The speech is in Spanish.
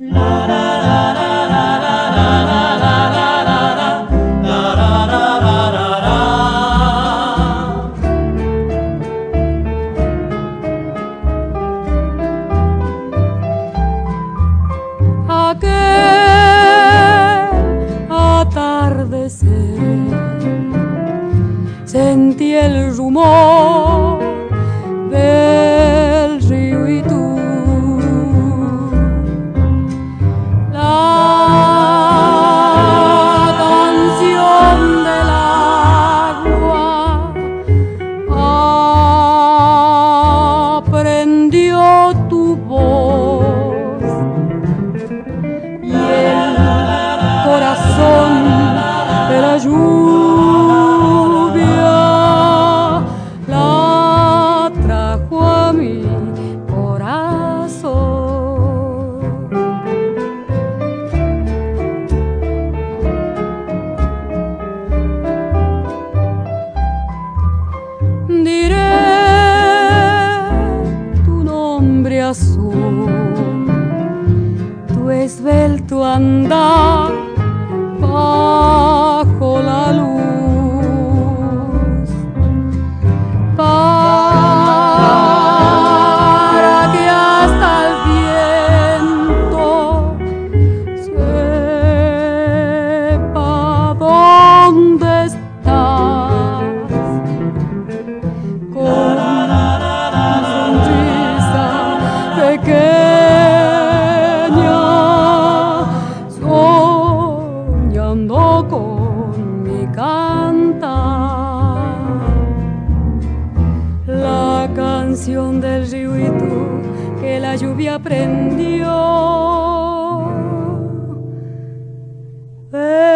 Sentí el rumor del río y tú, la canción del agua aprendió tu voz y el corazón de la lluvia tu esbelto andar bajo la luz, para que hasta el viento sepa dónde estás. Con pequeña, soñando con mi cantar, la canción del río y tú que la lluvia prendió.